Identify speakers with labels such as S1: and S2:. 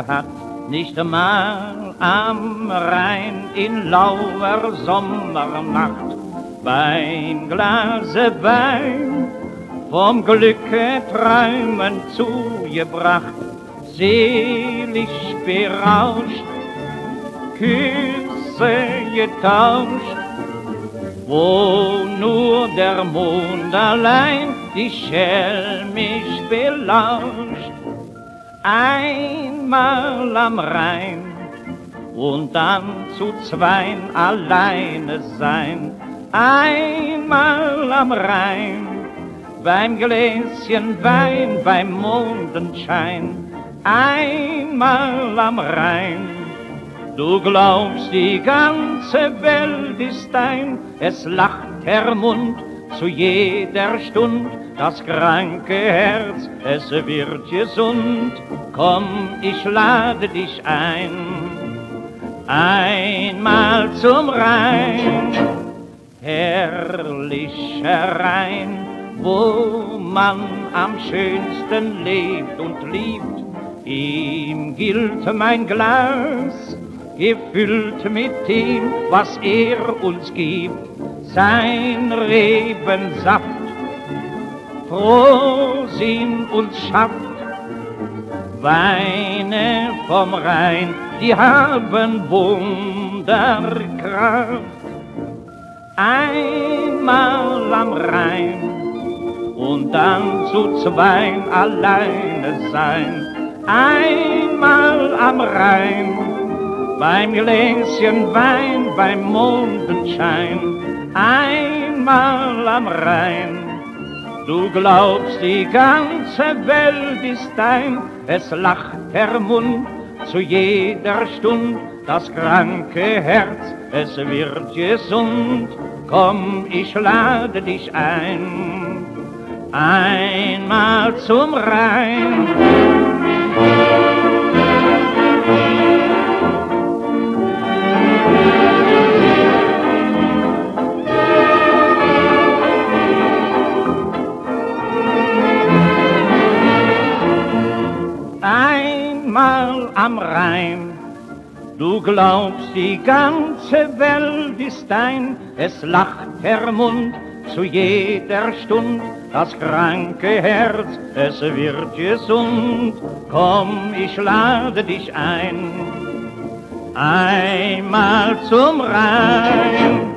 S1: hat, nicht mal am Rhein in lauer Sommernacht, beim Glase Wein vom Glücke träumen zugebracht, selig berauscht, Küsse getauscht, wo nur der Mond allein die schelmisch belauscht. Einmal am Rhein und dann zu zweien alleine sein. Einmal am Rhein, beim Gläschen Wein, beim Mondenschein. Einmal am Rhein, du glaubst, die ganze Welt ist dein, es lacht der Mund zu jeder Stund, das kranke Herz, es wird gesund. Komm, ich lade dich ein, einmal zum Rhein, herrlicher Rhein, wo man am schönsten lebt und liebt. Ihm gilt mein Glas, gefüllt mit dem, was er uns gibt, sein Rebensaft, Frohsinn uns schafft. Weine vom Rhein, die haben Wunderkraft. Einmal am Rhein und dann zu zweien alleine sein. Einmal am Rhein, beim Gläschen Wein, beim Mondenschein. Einmal am Rhein, du glaubst, die ganze Welt ist dein, es lacht der Mund zu jeder Stund, das kranke Herz, es wird gesund. Komm, ich lade dich ein, einmal zum Rhein. Einmal am Rhein, du glaubst, die ganze Welt ist dein, es lacht der Mund zu jeder Stund, das kranke Herz, es wird gesund. Komm, ich lade dich ein, einmal zum Rhein.